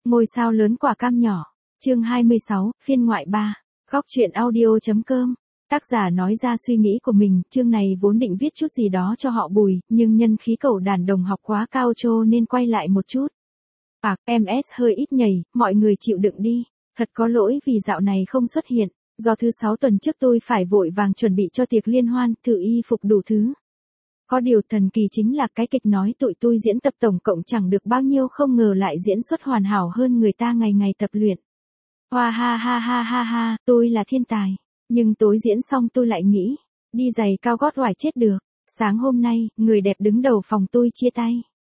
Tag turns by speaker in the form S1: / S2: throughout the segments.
S1: Ngôi sao lớn quả cam nhỏ. Chương 26, phiên ngoại 3. Góc truyện audio.com. Tác giả nói ra suy nghĩ của mình, chương này vốn định viết chút gì đó cho họ Bùi, nhưng nhân khí cậu đàn đồng học quá cao trô nên quay lại một chút. MS hơi ít nhảy, mọi người chịu đựng đi. Thật có lỗi vì dạo này không xuất hiện, do thứ 6 tuần trước tôi phải vội vàng chuẩn bị cho tiệc liên hoan, thử y phục đủ thứ. Có điều thần kỳ chính là cái kịch nói tụi tôi diễn tập tổng cộng chẳng được bao nhiêu, không ngờ lại diễn xuất hoàn hảo hơn người ta ngày ngày tập luyện. Hoa ha ha ha ha ha, tôi là thiên tài. Nhưng tối diễn xong tôi lại nghĩ, đi giày cao gót oải chết được. Sáng hôm nay, người đẹp đứng đầu phòng tôi chia tay.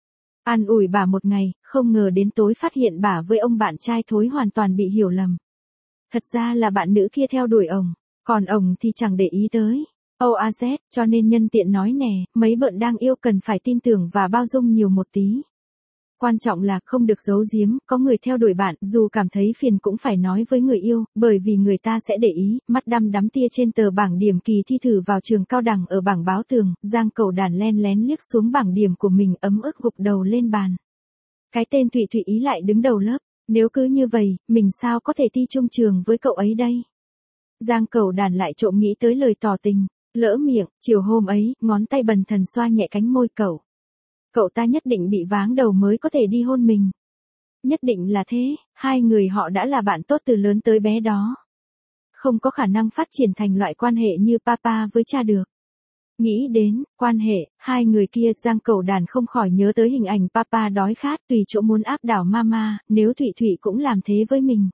S1: An ủi bà một ngày, không ngờ đến tối phát hiện bà với ông bạn trai thối hoàn toàn bị hiểu lầm. Thật ra là bạn nữ kia theo đuổi ông, còn ông thì chẳng để ý tới. OAZ, cho nên nhân tiện nói nè, mấy bạn đang yêu cần phải tin tưởng và bao dung nhiều một tí. Quan trọng là không được giấu giếm, có người theo đuổi bạn, dù cảm thấy phiền cũng phải nói với người yêu, bởi vì người ta sẽ để ý. Mắt đăm đắm tia trên tờ bảng điểm kỳ thi thử vào trường cao đẳng ở bảng báo tường, Giang Cẩu Đàn len lén liếc xuống bảng điểm của mình, ấm ức gục đầu lên bàn. Cái tên Thụy Thụy ý lại đứng đầu lớp, nếu cứ như vậy, mình sao có thể thi chung trường với cậu ấy đây? Giang Cẩu Đàn lại trộm nghĩ tới lời tỏ tình, lỡ miệng, chiều hôm ấy, ngón tay bần thần xoa nhẹ cánh môi cậu. Cậu ta nhất định bị váng đầu mới có thể đi hôn mình. Nhất định là thế, hai người họ đã là bạn tốt từ lớn tới bé đó. Không có khả năng phát triển thành loại quan hệ như papa với cha được. Nghĩ đến quan hệ, hai người kia, Giang Cẩu Đàn không khỏi nhớ tới hình ảnh papa đói khát tùy chỗ muốn áp đảo mama, nếu Thụy Thụy cũng làm thế với mình.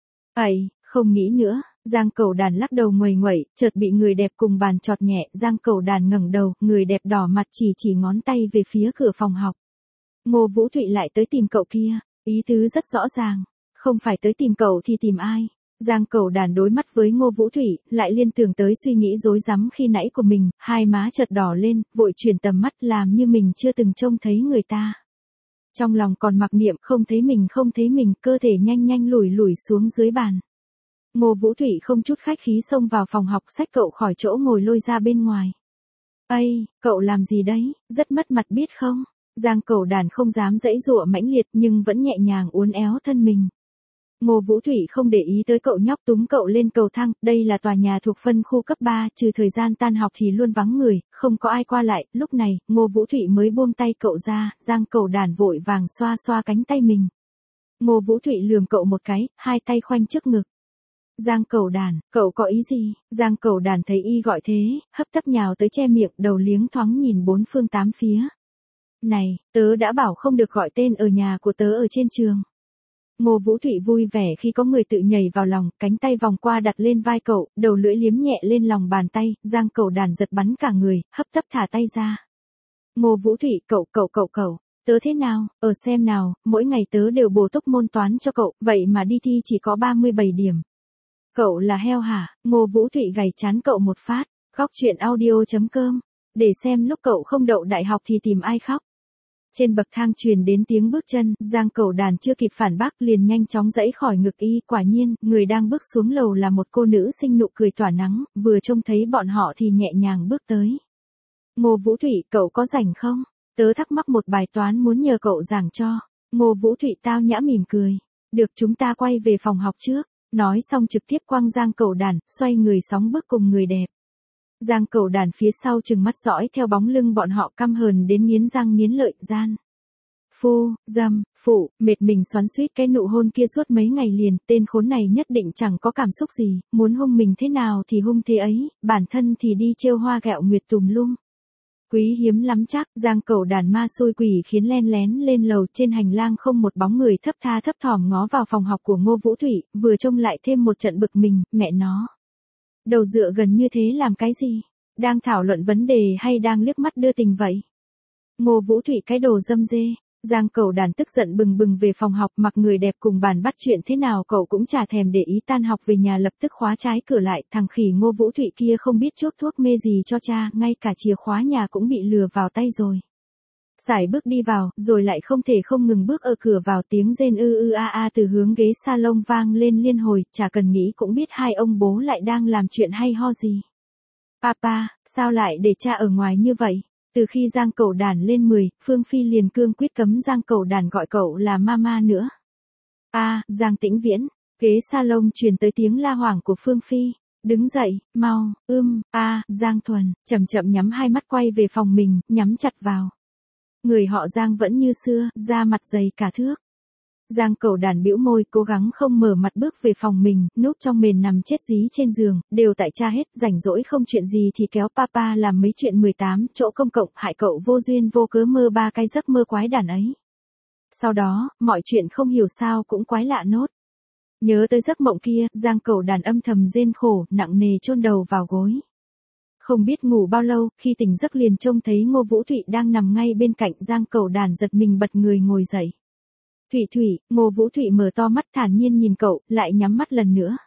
S1: Ấy, không nghĩ nữa, Giang Cẩu Đàn lắc đầu nguầy nguậy, chợt bị người đẹp cùng bàn chọt nhẹ, Giang Cẩu Đàn ngẩng đầu, người đẹp đỏ mặt chỉ ngón tay về phía cửa phòng học. Ngô Vũ Thụy lại tới tìm cậu kia, ý tứ rất rõ ràng, không phải tới tìm cậu thì tìm ai. Giang Cẩu Đàn đối mắt với Ngô Vũ Thụy, lại liên tưởng tới suy nghĩ rối rắm khi nãy của mình, hai má chợt đỏ lên, vội chuyển tầm mắt làm như mình chưa từng trông thấy người ta. Trong lòng còn mặc niệm không thấy mình, cơ thể nhanh lùi xuống dưới bàn. Ngô Vũ Thụy không chút khách khí xông vào phòng học, xách cậu khỏi chỗ ngồi lôi ra bên ngoài. Ây, cậu làm gì đấy, rất mất mặt biết không? Giang Cẩu Đàn không dám giãy giụa mãnh liệt nhưng vẫn nhẹ nhàng uốn éo thân mình. Ngô Vũ Thụy không để ý tới cậu nhóc, túm cậu lên cầu thang, đây là tòa nhà thuộc phân khu cấp 3, trừ thời gian tan học thì luôn vắng người, không có ai qua lại. Lúc này, Ngô Vũ Thụy mới buông tay cậu ra, Giang Cẩu Đàn vội vàng xoa cánh tay mình. Ngô Vũ Thụy lườm cậu một cái, hai tay khoanh trước ngực. Giang Cẩu Đàn, cậu có ý gì? Giang Cẩu Đàn thấy y gọi thế, hấp tấp nhào tới che miệng, đầu liếng thoáng nhìn bốn phương tám phía. Này, tớ đã bảo không được gọi tên ở nhà của tớ ở trên trường. Ngô Vũ Thụy vui vẻ khi có người tự nhảy vào lòng, cánh tay vòng qua đặt lên vai cậu, đầu lưỡi liếm nhẹ lên lòng bàn tay, Giang Cẩu Đàn giật bắn cả người, hấp tấp thả tay ra. Ngô Vũ Thụy, cậu, tớ thế nào, xem nào, mỗi ngày tớ đều bổ túc môn toán cho cậu, vậy mà đi thi chỉ có 37 điểm. Cậu là heo hả? Ngô Vũ Thụy gảy trán cậu một phát. Góc truyện audio.com. Để xem lúc cậu không đậu đại học thì tìm ai khóc. Trên bậc thang truyền đến tiếng bước chân, Giang Cẩu Đàn chưa kịp phản bác liền nhanh chóng giãy khỏi ngực y. Quả nhiên, người đang bước xuống lầu là một cô nữ xinh nụ cười tỏa nắng, vừa trông thấy bọn họ thì nhẹ nhàng bước tới. Ngô Vũ Thụy, cậu có rảnh không? Tớ thắc mắc một bài toán muốn nhờ cậu giảng cho. Ngô Vũ Thụy tao nhã mỉm cười. Được, chúng ta quay về phòng học trước. Nói xong trực tiếp quăng Giang Cẩu Đàn, xoay người sóng bước cùng người đẹp. Giang Cẩu Đàn phía sau trừng mắt dõi theo bóng lưng bọn họ, căm hờn đến nghiến răng nghiến lợi. Gian phu, dâm, phụ, mệt mình xoắn xuýt cái nụ hôn kia suốt mấy ngày liền, tên khốn này nhất định chẳng có cảm xúc gì, muốn hung mình thế nào thì hung thế ấy, bản thân thì đi trêu hoa gẹo nguyệt tùm lum. Quý hiếm lắm chắc, Giang Cẩu Đàn ma xui quỷ khiến len lén lên lầu, trên hành lang không một bóng người, thấp thỏm ngó vào phòng học của Ngô Vũ Thụy, vừa trông lại thêm một trận bực mình, mẹ nó. Đầu dựa gần như thế làm cái gì? Đang thảo luận vấn đề hay đang liếc mắt đưa tình vậy? Ngô Vũ Thụy cái đồ dâm dê. Giang Cẩu Đàn tức giận bừng về phòng học, mặc người đẹp cùng bàn bắt chuyện thế nào cậu cũng chả thèm để ý, tan học về nhà lập tức khóa trái cửa lại, thằng khỉ Ngô Vũ Thụy kia không biết chuốc thuốc mê gì cho cha, ngay cả chìa khóa nhà cũng bị lừa vào tay rồi. Sải bước đi vào, rồi lại không thể không ngừng bước ở cửa vào, tiếng rên a từ hướng ghế salon vang lên liên hồi, chả cần nghĩ cũng biết hai ông bố lại đang làm chuyện hay ho gì. Papa, sao lại để cha ở ngoài như vậy? Từ khi Giang Cẩu Đàn lên 10, Phương Phi liền cương quyết cấm Giang Cẩu Đàn gọi cậu là mama nữa. Giang Tĩnh Viễn. Ghế salon truyền tới tiếng la hoảng của Phương Phi. Đứng dậy, mau, Giang Thuần, chậm chậm nhắm hai mắt quay về phòng mình, nhắm chặt vào. Người họ Giang vẫn như xưa, da mặt dày cả thước. Giang Cẩu Đàn bĩu môi, cố gắng không mở mặt bước về phòng mình, núp trong mền nằm chết dí trên giường, đều tại cha hết, rảnh rỗi không chuyện gì thì kéo papa làm mấy chuyện 18 chỗ công cộng, hại cậu vô duyên vô cớ mơ 3 cái giấc mơ quái đản ấy. Sau đó, mọi chuyện không hiểu sao cũng quái lạ nốt. Nhớ tới giấc mộng kia, Giang Cẩu Đàn âm thầm rên khổ, nặng nề chôn đầu vào gối. Không biết ngủ bao lâu, khi tỉnh giấc liền trông thấy Ngô Vũ Thụy đang nằm ngay bên cạnh. Giang Cẩu Đàn giật mình bật người ngồi dậy. Thụy, Ngô Vũ Thụy mở to mắt thản nhiên nhìn cậu, lại nhắm mắt lần nữa.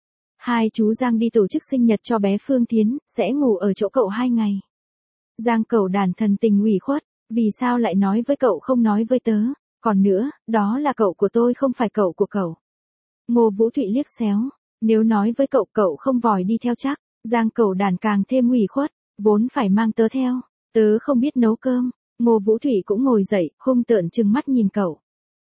S1: Hai chú Giang đi tổ chức sinh nhật cho bé Phương Thiến, sẽ ngủ ở chỗ cậu 2 ngày. Giang Cẩu Đàn thần tình ủy khuất, vì sao lại nói với cậu không nói với tớ, còn nữa, đó là cậu của tôi không phải cậu của cậu. Ngô Vũ Thụy liếc xéo, nếu nói với cậu cậu không vòi đi theo chắc. Giang Cẩu Đàn càng thêm ủy khuất, vốn phải mang tớ theo, tớ không biết nấu cơm. Ngô Vũ Thụy cũng ngồi dậy, hung tợn trừng mắt nhìn cậu.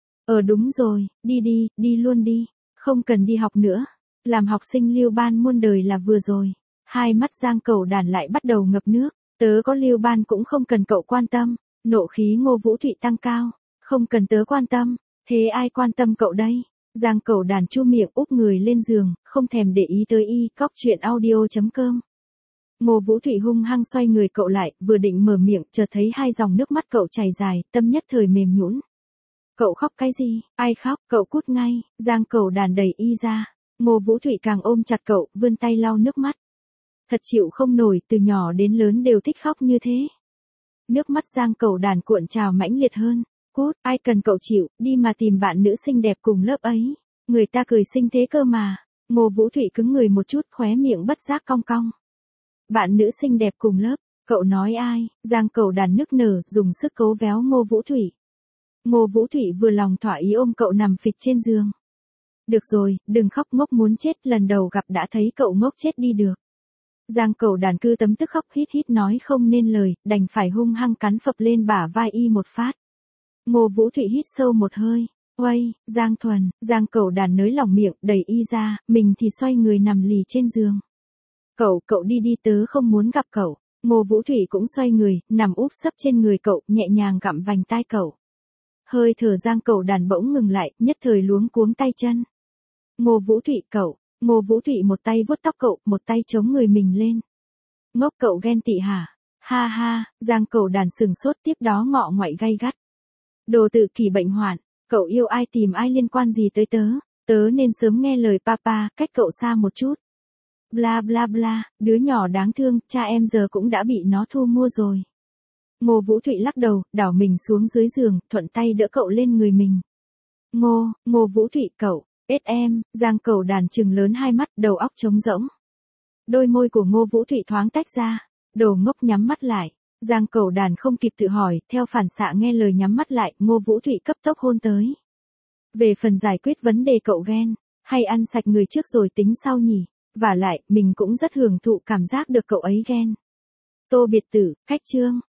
S1: Đúng rồi, đi luôn đi, không cần đi học nữa, làm học sinh lưu ban muôn đời là vừa rồi. Hai mắt Giang Cẩu Đàn lại bắt đầu ngập nước, tớ có lưu ban cũng không cần cậu quan tâm. Nộ khí Ngô Vũ Thụy tăng cao, không cần tớ quan tâm, thế ai quan tâm cậu đây? Giang Cẩu Đàn chu miệng úp người lên giường, không thèm để ý tới Cóc truyện audio.com. Ngô Vũ Thụy hung hăng xoay người cậu lại, vừa định mở miệng, chợt thấy hai dòng nước mắt cậu chảy dài, tâm nhất thời mềm nhũn. Cậu khóc cái gì? Ai khóc? Cậu cút ngay. Giang Cẩu Đàn đẩy ra. Ngô Vũ Thụy càng ôm chặt cậu, vươn tay lau nước mắt. Thật chịu không nổi, từ nhỏ đến lớn đều thích khóc như thế. Nước mắt Giang Cẩu Đàn cuộn trào mãnh liệt hơn. Cút, ai cần cậu chịu, đi mà tìm bạn nữ xinh đẹp cùng lớp ấy. Người ta cười xinh thế cơ mà. Ngô Vũ Thụy cứng người một chút, khóe miệng bất giác cong cong. Bạn nữ xinh đẹp cùng lớp, cậu nói ai? Giang Cẩu Đàn nức nở, dùng sức cố véo Ngô Vũ Thụy. Ngô Vũ Thụy vừa lòng thỏa ý ôm cậu nằm phịch trên giường. Được rồi, đừng khóc ngốc muốn chết, lần đầu gặp đã thấy cậu ngốc chết đi được. Giang Cẩu Đàn cứ tấm tức khóc hít nói không nên lời, đành phải hung hăng cắn phập lên bả vai một phát. Ngô Vũ Thụy hít sâu một hơi. Uây, Giang Thuần. Giang Cẩu Đàn nới lỏng miệng, đẩy ra, mình thì xoay người nằm lì trên giường. Cậu đi tớ không muốn gặp cậu. Ngô Vũ Thụy cũng xoay người, nằm úp sấp trên người cậu, nhẹ nhàng gặm vành tai cậu. Hơi thở Giang Cẩu Đàn bỗng ngừng lại, nhất thời luống cuống tay chân. Ngô Vũ Thụy cậu. Ngô Vũ Thụy một tay vuốt tóc cậu, một tay chống người mình lên. Ngốc cậu ghen tị hả? Ha ha, Giang Cẩu Đàn sừng sốt, tiếp đó ngọ ngoại gay gắt. Đồ tự kỷ bệnh hoạn, cậu yêu ai tìm ai liên quan gì tới tớ, tớ nên sớm nghe lời papa, cách cậu xa một chút. Bla bla bla, đứa nhỏ đáng thương, cha em giờ cũng đã bị nó thu mua rồi. Ngô Vũ Thụy lắc đầu, đảo mình xuống dưới giường, thuận tay đỡ cậu lên người mình. Ngô Vũ Thụy cậu, em, Giang Cẩu Đàn trừng lớn hai mắt, đầu óc trống rỗng. Đôi môi của Ngô Vũ Thụy thoáng tách ra, đồ ngốc nhắm mắt lại. Giang Cẩu Đàn không kịp tự hỏi, theo phản xạ nghe lời nhắm mắt lại, Ngô Vũ Thụy cấp tốc hôn tới. Về phần giải quyết vấn đề cậu ghen, hay ăn sạch người trước rồi tính sau nhỉ, vả lại, mình cũng rất hưởng thụ cảm giác được cậu ấy ghen. Tô Biệt Tử, cách chương.